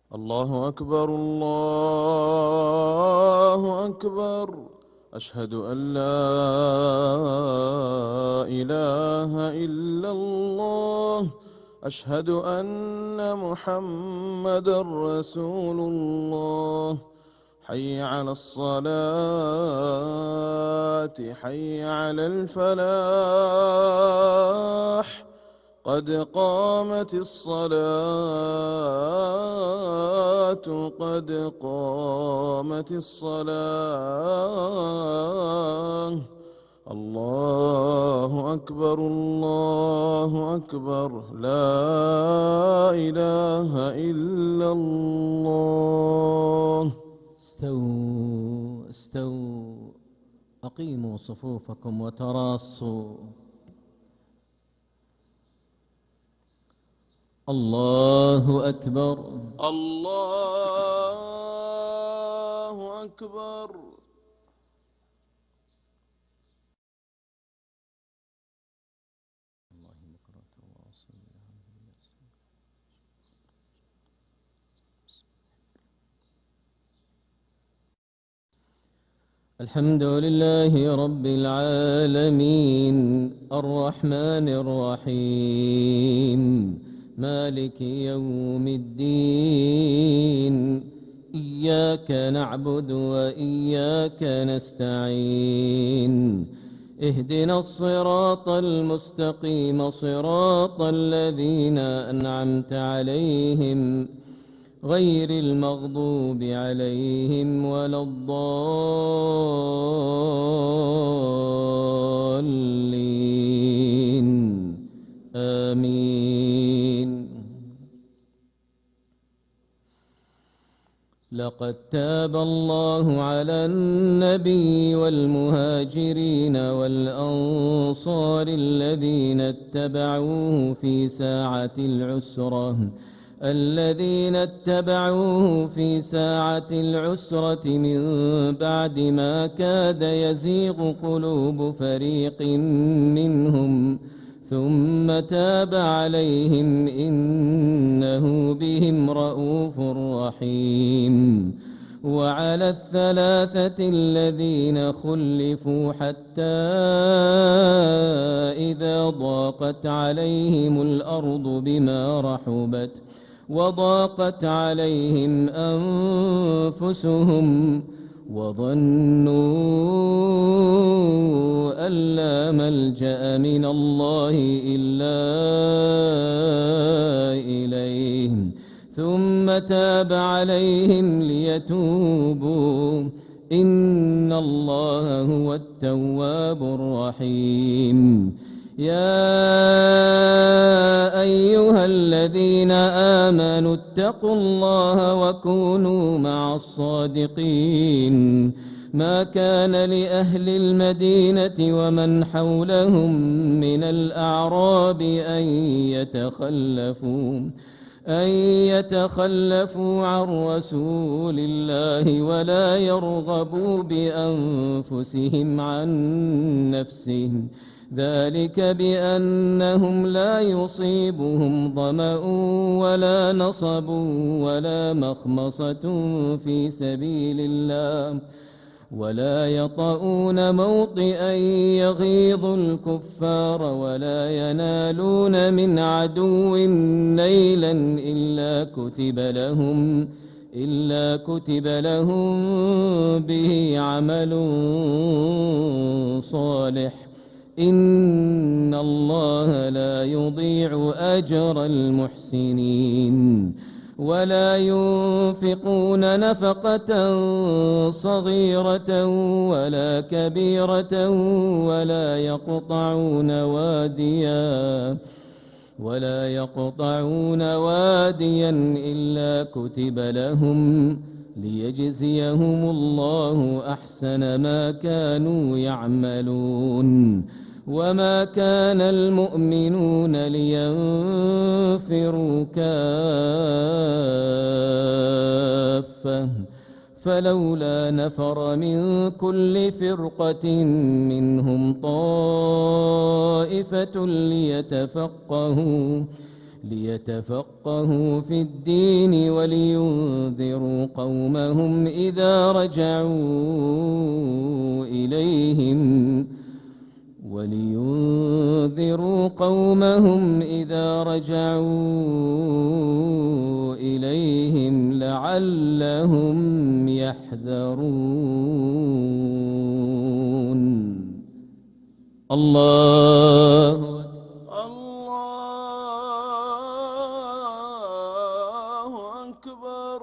الله أكبر الله أكبر. أشهد أن لا إله إلا الله. أشهد أن محمدا رسول الله. حي على الصلاة حي على الفلاح. قد قامت الصلاة قد قامت الصلاة. الله أكبر الله أكبر. لا إله إلا الله. استووا استووا، أقيموا صفوفكم وتراصوا. الله أكبر الله أكبر. الحمد لله رب العالمين الرحمن الرحيم مالك يوم الدين. إياك نعبد وإياك نستعين. اهدنا الصراط المستقيم صراط الذين أنعمت عليهم غير المغضوب عليهم ولا الضالين. آمين. لقد تاب الله على النبي والمهاجرين والأنصار الذين اتبعوه في ساعة العسرة من بعد ما كاد يزيغ قلوب فريق منهم ثم تاب عليهم إنه بهم رءوف رحيم. وعلى الثلاثة الذين خلفوا حتى إذا ضاقت عليهم الأرض بما رحبت وضاقت عليهم أنفسهم وظنوا أن لا ملجأ من الله إلا إليه ثم تاب عليهم ليتوبوا إن الله هو التواب الرحيم. يا أيها الذين آمنوا اتقوا الله وكونوا مع الصادقين. ما كان لأهل المدينة ومن حولهم من الأعراب أن يتخلفوا عن رسول الله ولا يرغبوا بأنفسهم عن نفسه ذلك بأنهم لا يصيبهم ظمأ ولا نصب ولا مخمصة في سبيل الله ولا يطؤون موطئا يغيظ الكفار ولا ينالون من عدو نيلا إلا كتب لهم به عمل صالح. إن الله لا يضيع أجر المحسنين. ولا ينفقون نفقة صغيرة ولا كبيرة ولا يقطعون واديا إلا كتب لهم ليجزيهم الله أحسن ما كانوا يعملون. وما كان المؤمنون لينفروا كافة فلولا نفر من كل فرقة منهم طائفة ليتفقهوا في الدين ولينذروا قومهم إذا رجعوا إليهم لعلهم يحذرون. الله أكبر.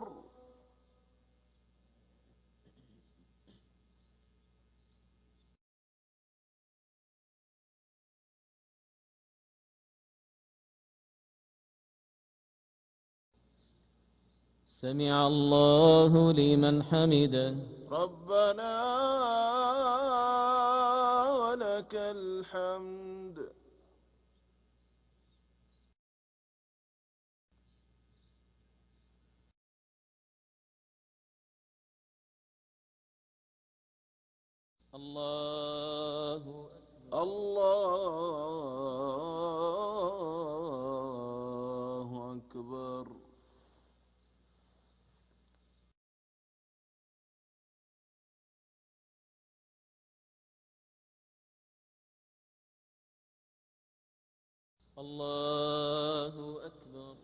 سمع الله لمن حمده. ربنا ولك الحمد. الله أكبر. الله أكبر.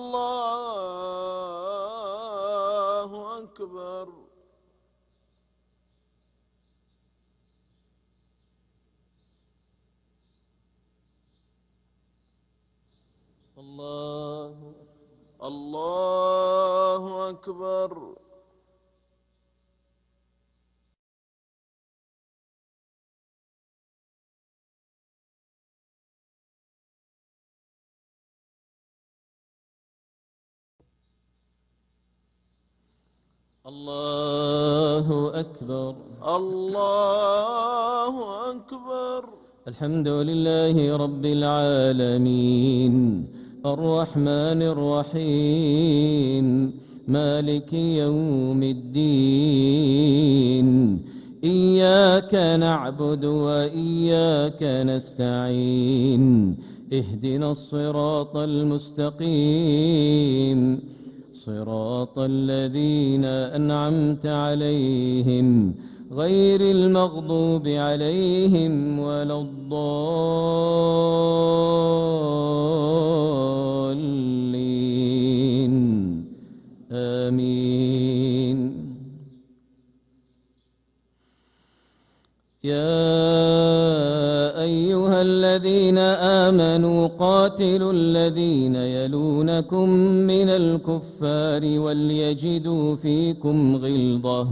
الله أكبر. الله أكبر. الله أكبر. الله أكبر. الحمد لله رب العالمين الرحمن الرحيم مالك يوم الدين. إياك نعبد وإياك نستعين. اهدنا الصراط المستقيم صراط الذين أنعمت عليهم غير المغضوب عليهم ولا الضالين. آمين. يا أيها الذين آمنوا قاتلوا الذين يلونكم من الكفار وليجدوا فيكم غلظة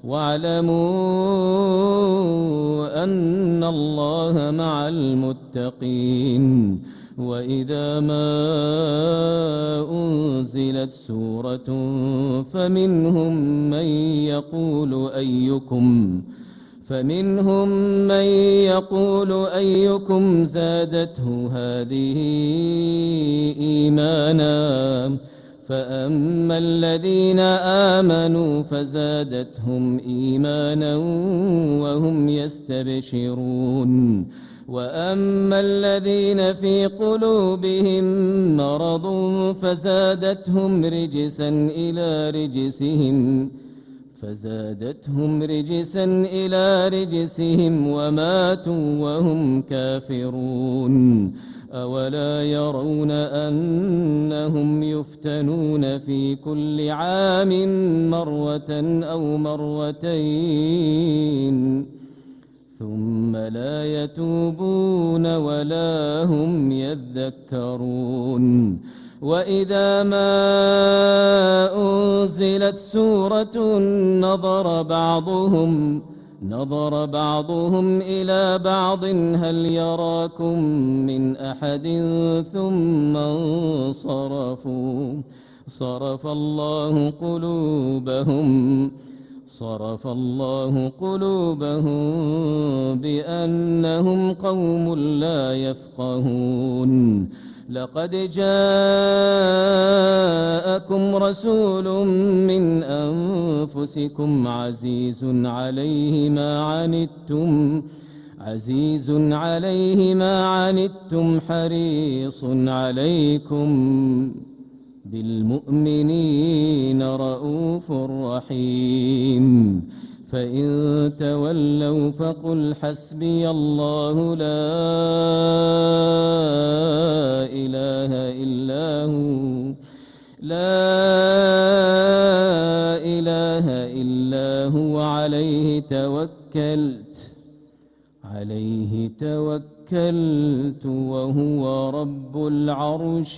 واعلموا أن الله مع المتقين. وإذا ما أنزلت سورة فمنهم من يقول أيكم زادته هذه إيمانا فأما الذين آمنوا فزادتهم إيمانا وهم يستبشرون. وأما الذين في قلوبهم مرض فزادتهم رجسا إلى رجسهم وماتوا وهم كافرون. أولا يرون أنهم يفتنون في كل عام مرة أو مرتين ثم لا يتوبون ولا هم يذكرون. وإذا ما أنزلت سورة نظر بعضهم إلى بعض هل يراكم من أحد ثم انصرفوا. صرف الله قلوبهم بأنهم قوم لا يفقهون. لقد جاءكم رسول من أنفسكم عزيز عزيز عليه ما عنتم حريص عليكم بالمؤمنين رءوف رحيم فإن تولوا فقل حسبي الله لا إله إلا هو عليه توكلت وهو رب العرش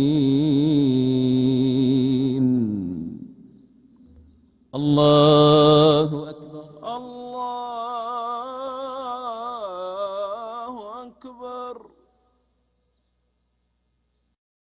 العظيم. الله